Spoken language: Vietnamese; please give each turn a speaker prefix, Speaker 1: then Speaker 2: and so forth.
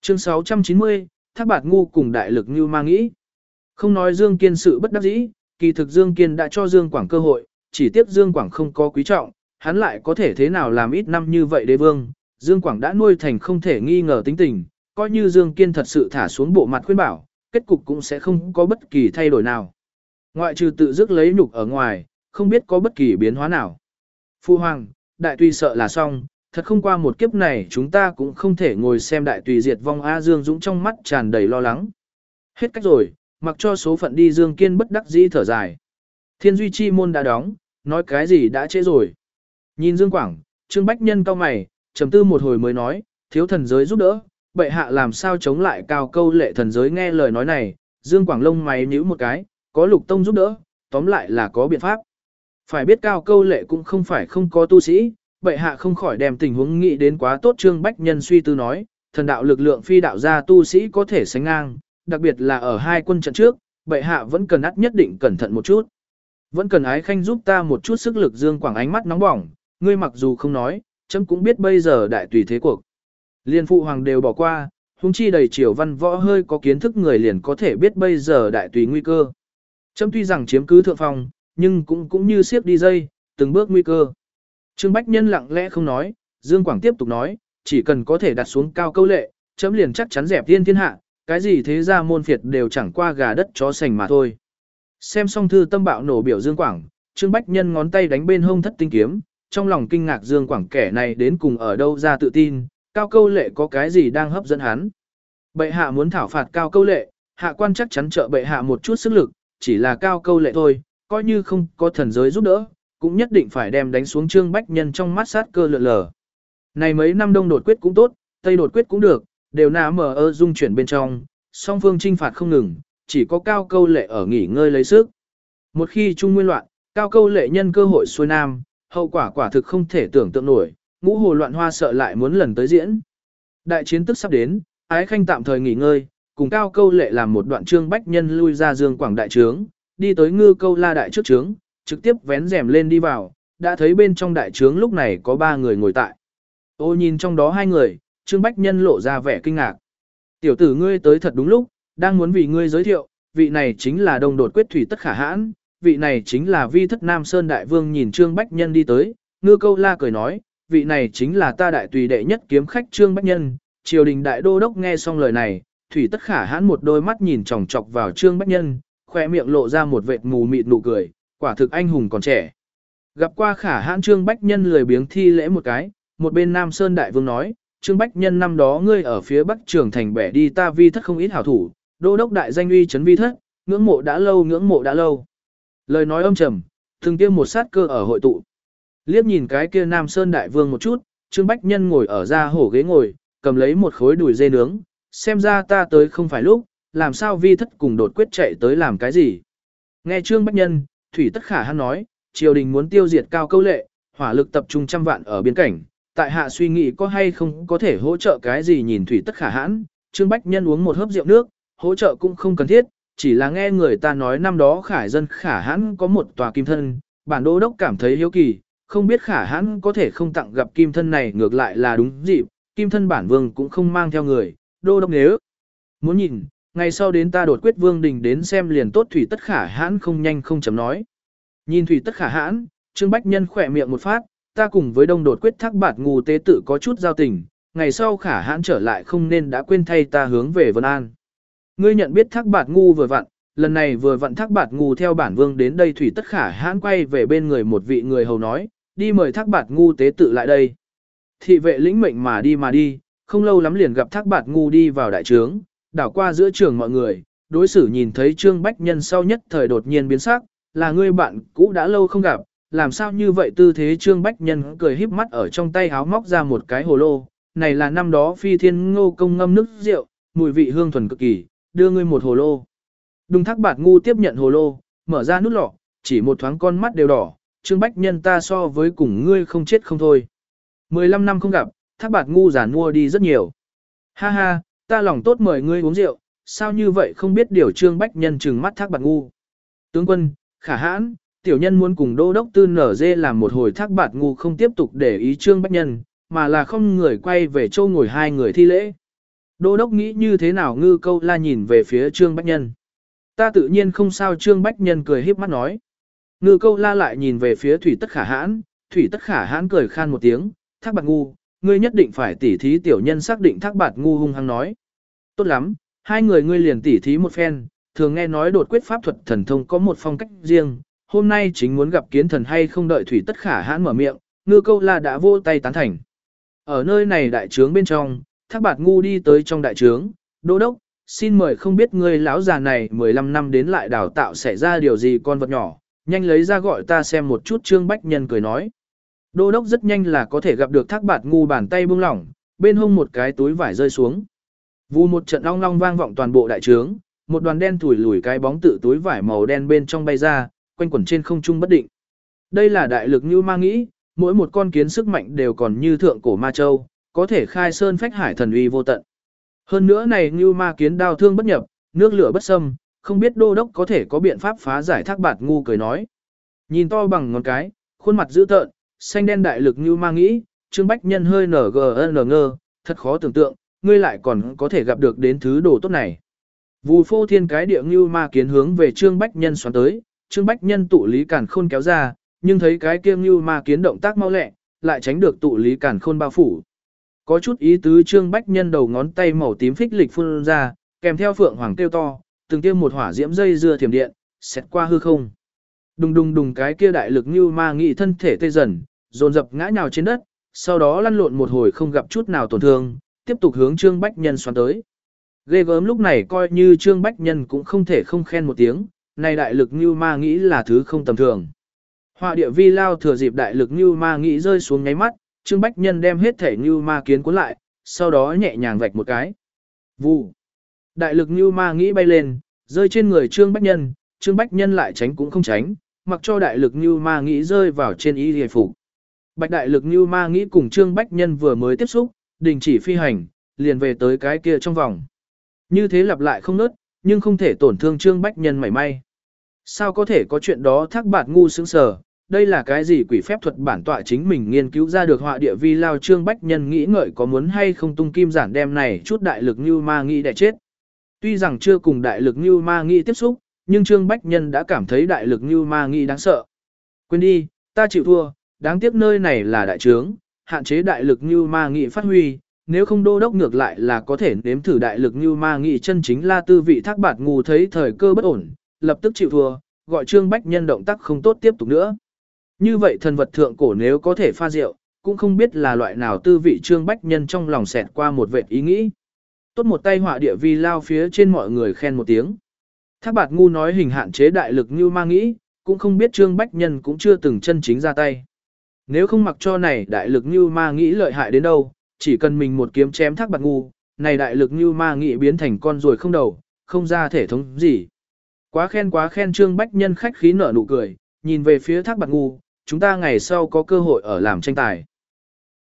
Speaker 1: Chương 690, Thác Bạt Ngu cùng đại lực như ma nghĩ. Không nói Dương Kiên sự bất đắc dĩ, kỳ thực Dương Kiên đã cho Dương Quảng cơ hội, chỉ tiếc Dương Quảng không có quý trọng, hắn lại có thể thế nào làm ít năm như vậy đế vương. Dương Quảng đã nuôi thành không thể nghi ngờ tính tình, coi như Dương Kiên thật sự thả xuống bộ mặt khuyên bảo, kết cục cũng sẽ không có bất kỳ thay đổi nào. Ngoại trừ tự dứt lấy nhục ở ngoài, không biết có bất kỳ biến hóa nào. Phu Hoàng, đại tùy sợ là xong, thật không qua một kiếp này chúng ta cũng không thể ngồi xem đại tùy diệt vong. A Dương Dũng trong mắt tràn đầy lo lắng. Hết cách rồi, mặc cho số phận đi. Dương Kiên bất đắc dĩ thở dài. Thiên Duy Chi môn đã đóng, nói cái gì đã trễ rồi. Nhìn Dương Quảng, Trương Bách Nhân cau mày, trầm tư một hồi mới nói, thiếu thần giới giúp đỡ, bệ hạ làm sao chống lại Cao Câu Lệ thần giới. Nghe lời nói này, Dương Quảng lông mày nhíu một cái, có Lục Tông giúp đỡ, tóm lại là có biện pháp. Phải biết Cao Câu Lệ cũng không phải không có tu sĩ, bệ hạ không khỏi đem tình huống nghĩ đến quá tốt. Trương Bách Nhân suy tư nói, thần đạo lực lượng phi đạo gia tu sĩ có thể sánh ngang, đặc biệt là ở hai quân trận trước, bệ hạ vẫn cần nhất định cẩn thận một chút. Vẫn cần Ái Khanh giúp ta một chút sức lực. Dương Quảng ánh mắt nóng bỏng, ngươi mặc dù không nói, chấm cũng biết bây giờ đại tùy thế cuộc. Liên phụ hoàng đều bỏ qua, huống chi đầy triều văn võ hơi có kiến thức người liền có thể biết bây giờ đại tùy nguy cơ. Chấm tuy rằng chiếm cứ thượng phong, nhưng cũng như siếc đi dây, từng bước nguy cơ. Trương Bách Nhân lặng lẽ không nói, Dương Quảng tiếp tục nói, chỉ cần có thể đặt xuống Cao Câu Lệ, chấm liền chắc chắn dẹp thiên hạ, cái gì thế ra môn phiệt đều chẳng qua gà đất chó sành mà thôi. Xem xong thư tâm bạo nổ biểu Dương Quảng, Trương Bách Nhân ngón tay đánh bên hông thất tinh kiếm, trong lòng kinh ngạc Dương Quảng kẻ này đến cùng ở đâu ra tự tin, Cao Câu Lệ có cái gì đang hấp dẫn hắn. Bệ hạ muốn thảo phạt Cao Câu Lệ, hạ quan chắc chắn trợ bệ hạ một chút sức lực, chỉ là Cao Câu Lệ thôi, coi như không có thần giới giúp đỡ, cũng nhất định phải đem đánh xuống. Trương Bách Nhân trong mắt sát cơ lượn lờ. Này mấy năm đông đột quyết cũng tốt, tây đột quyết cũng được, đều nằm ở dung chuyển bên trong, song phương chinh phạt không ngừng, chỉ có Cao Câu Lệ ở nghỉ ngơi lấy sức. Một khi Trung Nguyên loạn, Cao Câu Lệ nhân cơ hội xuôi nam, hậu quả quả thực không thể tưởng tượng nổi, ngũ hồ loạn hoa sợ lại muốn lần tới diễn. Đại chiến tức sắp đến, Ái Khanh tạm thời nghỉ ngơi, cùng Cao Câu Lệ làm một đoạn. Trương Bách Nhân lui ra Dương Quảng đại trướng, đi tới Ngư Câu La đại trước trướng, trực tiếp vén rèm lên đi vào, đã thấy bên trong đại trướng lúc này có 3 người ngồi tại. Ô nhìn trong đó 2 người, Trương Bách Nhân lộ ra vẻ kinh ngạc. Tiểu tử ngươi tới thật đúng lúc, đang muốn vì ngươi giới thiệu, vị này chính là Đông Đột Quyết Thủy Tất Khả Hãn, vị này chính là Vi Thất Nam Sơn Đại Vương. Nhìn Trương Bách Nhân đi tới, Ngư Câu La cười nói, vị này chính là ta đại tùy đệ nhất kiếm khách Trương Bách Nhân. Triều đình đại đô đốc nghe xong lời này, Thủy Tất Khả Hãn một đôi mắt nhìn chòng chọc vào Trương Bách Nhân, khoe miệng lộ ra một vệt mù mịt nụ cười, quả thực anh hùng còn trẻ. Gặp qua Khả Hãn, Trương Bách Nhân lười biếng thi lễ một cái, một bên Nam Sơn Đại Vương nói, Trương Bách Nhân năm đó ngươi ở phía Bắc Trường Thành bẻ đi ta Vi Thất không ít hảo thủ, đô đốc đại danh uy chấn Vi Thất, ngưỡng mộ đã lâu ngưỡng mộ đã lâu. Lời nói âm trầm, từng tiêm một sát cơ ở hội tụ. Liếc nhìn cái kia Nam Sơn Đại Vương một chút, Trương Bách Nhân ngồi ở ra hổ ghế ngồi, cầm lấy một khối đùi dê nướng, xem ra ta tới không phải lúc, làm sao Vi Thất cùng Đột Quyết chạy tới làm cái gì. Nghe Trương Bách Nhân, Thủy Tất Khả Hãn nói, triều đình muốn tiêu diệt Cao Câu Lệ, hỏa lực tập trung trăm vạn ở biên cảnh, tại hạ suy nghĩ có hay không có thể hỗ trợ cái gì. Nhìn Thủy Tất Khả Hãn, Trương Bách Nhân uống một hớp rượu nước, hỗ trợ cũng không cần thiết, chỉ là nghe người ta nói năm đó Khải dân Khả Hãn có một tòa kim thân, bản đô đốc cảm thấy hiếu kỳ, không biết Khả Hãn có thể không tặng gặp kim thân này. Ngược lại là đúng dịp, kim thân bản vương cũng không mang theo người, đô đốc nếu muốn nhìn, ngày sau đến ta Đột Quyết Vương đình đến xem liền tốt. Thủy Tất Khả Hãn không nhanh không chậm nói. Nhìn Thủy Tất Khả Hãn, Trương Bách Nhân khỏe miệng một phát, ta cùng với Đông Đột Quyết Thác Bạt Ngu tế tự có chút giao tình, ngày sau Khả Hãn trở lại không nên đã quên thay ta hướng về Vân An. Ngươi nhận biết Thác Bạt Ngu vừa vặn, lần này vừa vặn Thác Bạt Ngu theo bản vương đến đây. Thủy Tất Khả Hãn quay về bên người một vị người hầu nói, đi mời Thác Bạt Ngu tế tự lại đây. Thị vệ lĩnh mệnh mà đi, không lâu lắm liền gặp Thác Bạt Ngu đi vào đại trướng, đảo qua giữa trường mọi người, đối xử nhìn thấy Trương Bách Nhân sau nhất thời đột nhiên biến sắc, là ngươi bạn cũ đã lâu không gặp, làm sao như vậy tư thế. Trương Bách Nhân cười híp mắt ở trong tay háo móc ra một cái hồ lô, này là năm đó Phi Thiên Ngô công ngâm nước rượu, mùi vị hương thuần cực kỳ, đưa ngươi một hồ lô. Đùng Thác Bạt Ngu tiếp nhận hồ lô, mở ra nút lọ, chỉ một thoáng con mắt đều đỏ, Trương Bách Nhân ta so với cùng ngươi không chết không thôi. 15 năm không gặp, Thác Bạt Ngu già nua đi rất nhiều. Ha ha, ta lòng tốt mời ngươi uống rượu, sao như vậy không biết điều. Trương Bách Nhân trừng mắt Thác Bạt Ngu. Tướng quân, Khả Hãn, tiểu nhân muốn cùng đô đốc Tư Nở Dê làm một hồi. Thác Bạt Ngu không tiếp tục để ý Trương Bách Nhân, mà là không người quay về châu ngồi 2 người thi lễ. Đô đốc nghĩ như thế nào? Ngư Câu La nhìn về phía Trương Bách Nhân. Ta tự nhiên không sao. Trương Bách Nhân cười híp mắt nói. Ngư Câu La lại nhìn về phía Thủy Tất Khả Hãn. Thủy Tất Khả Hãn cười khan một tiếng. Thác Bạt Ngu, ngươi nhất định phải tỉ thí. Tiểu nhân xác định. Thác Bạt Ngu hung hăng nói. Tốt lắm, hai người ngươi liền tỉ thí một phen. Thường nghe nói đột quyết pháp thuật thần thông có một phong cách riêng. Hôm nay chính muốn gặp kiến thần hay không? Đợi Thủy Tất Khả Hãn mở miệng, Ngư Câu La đã vỗ tay tán thành. Ở nơi này đại trướng bên trong, Thác Bạt Ngu đi tới trong đại trướng. Đô đốc, xin mời, không biết ngươi lão già này 15 năm đến lại đào tạo xảy ra điều gì con vật nhỏ, nhanh lấy ra gọi ta xem một chút. Trương Bách Nhân cười nói. Đô đốc rất nhanh là có thể gặp được Thác Bạt Ngu bàn tay buông lỏng, bên hông một cái túi vải rơi xuống. Vù một trận long long vang vọng toàn bộ đại trướng, một đoàn đen thủi lùi cái bóng tự túi vải màu đen bên trong bay ra, quanh quẩn trên không trung bất định. Đây là đại lực như ma nghĩ, mỗi một con kiến sức mạnh đều còn như thượng cổ ma châu, có thể khai sơn phách hải thần uy vô tận. Hơn nữa này như ma kiến đao thương bất nhập, nước lửa bất xâm, không biết đô đốc có thể có biện pháp phá giải? Thác Bạt Ngu cười nói. Nhìn to bằng ngón cái, khuôn mặt dữ tợn, xanh đen đại lực như ma nghĩ, Trương Bách Nhân hơi ngơ, thật khó tưởng tượng, ngươi lại còn có thể gặp được đến thứ đồ tốt này. Vù phô thiên cái địa như ma kiến hướng về Trương Bách Nhân xoắn tới, Trương Bách Nhân tụ lý càn khôn kéo ra, nhưng thấy cái kia như ma kiến động tác mau lẹ, lại tránh được tụ lý càn khôn bao phủ. Có chút ý tứ. Trương Bách Nhân đầu ngón tay màu tím phích lịch phun ra, kèm theo phượng hoàng kêu to, từng tiêm một hỏa diễm dây dưa thiểm điện, xẹt qua hư không. Đùng đùng đùng, cái kia đại lực như ma nghị thân thể tê dần, dồn dập ngã nhào trên đất, sau đó lăn lộn một hồi không gặp chút nào tổn thương, tiếp tục hướng Trương Bách Nhân xoắn tới. Ghê gớm, lúc này coi như Trương Bách Nhân cũng không thể không khen một tiếng, này đại lực như ma nghĩ là thứ không tầm thường. Họa địa vi lao thừa dịp đại lực như ma nghĩ rơi xuống nháy mắt, Trương Bách Nhân đem hết thể như ma kiến cuốn lại, sau đó nhẹ nhàng vạch một cái. Vù. Đại lực như ma nghĩ bay lên, rơi trên người Trương Bách Nhân, Trương Bách Nhân lại tránh cũng không tránh, mặc cho đại lực như ma nghĩ rơi vào trên y hề phục. Bạch đại lực như ma nghĩ cùng Trương Bách Nhân vừa mới tiếp xúc, đình chỉ phi hành, liền về tới cái kia trong vòng. Như thế lặp lại không nớt, nhưng không thể tổn thương Trương Bách Nhân mảy may. Sao có thể có chuyện đó? Thác Bạt Ngu sững sờ, đây là cái gì quỷ phép thuật bản tọa chính mình nghiên cứu ra được? Họa địa vi lao. Trương Bách Nhân nghĩ ngợi có muốn hay không tung kim giản đem này chút đại lực như ma nghĩ đẻ chết. Tuy rằng chưa cùng đại lực như ma nghĩ tiếp xúc, nhưng Trương Bách Nhân đã cảm thấy đại lực như ma nghĩ đáng sợ. Quên đi, ta chịu thua, đáng tiếc nơi này là đại trướng, hạn chế đại lực như ma nghĩ phát huy, nếu không đô đốc ngược lại là có thể nếm thử đại lực như ma nghĩ chân chính la tư vị. Thác Bạt Ngu thấy thời cơ bất ổn, lập tức chịu thua, gọi Trương Bách Nhân động tác không tốt tiếp tục nữa. Như vậy thần vật thượng cổ nếu có thể pha rượu, cũng không biết là loại nào tư vị. Trương Bách Nhân trong lòng xẹt qua một vệt ý nghĩ. Tốt một tay họa địa vi lao, phía trên mọi người khen một tiếng. Thác Bạt Ngu nói hình hạn chế đại lực như ma nghĩ, cũng không biết Trương Bách Nhân cũng chưa từng chân chính ra tay. Nếu không mặc cho này đại lực như ma nghĩ lợi hại đến đâu, chỉ cần mình một kiếm chém Thác Bạt Ngu, này đại lực như ma nghĩ biến thành con ruồi không đầu, không ra thể thống gì. Quá khen. Trương Bách Nhân khách khí nở nụ cười, nhìn về phía Thác Bạt Ngu, chúng ta ngày sau có cơ hội ở làm tranh tài.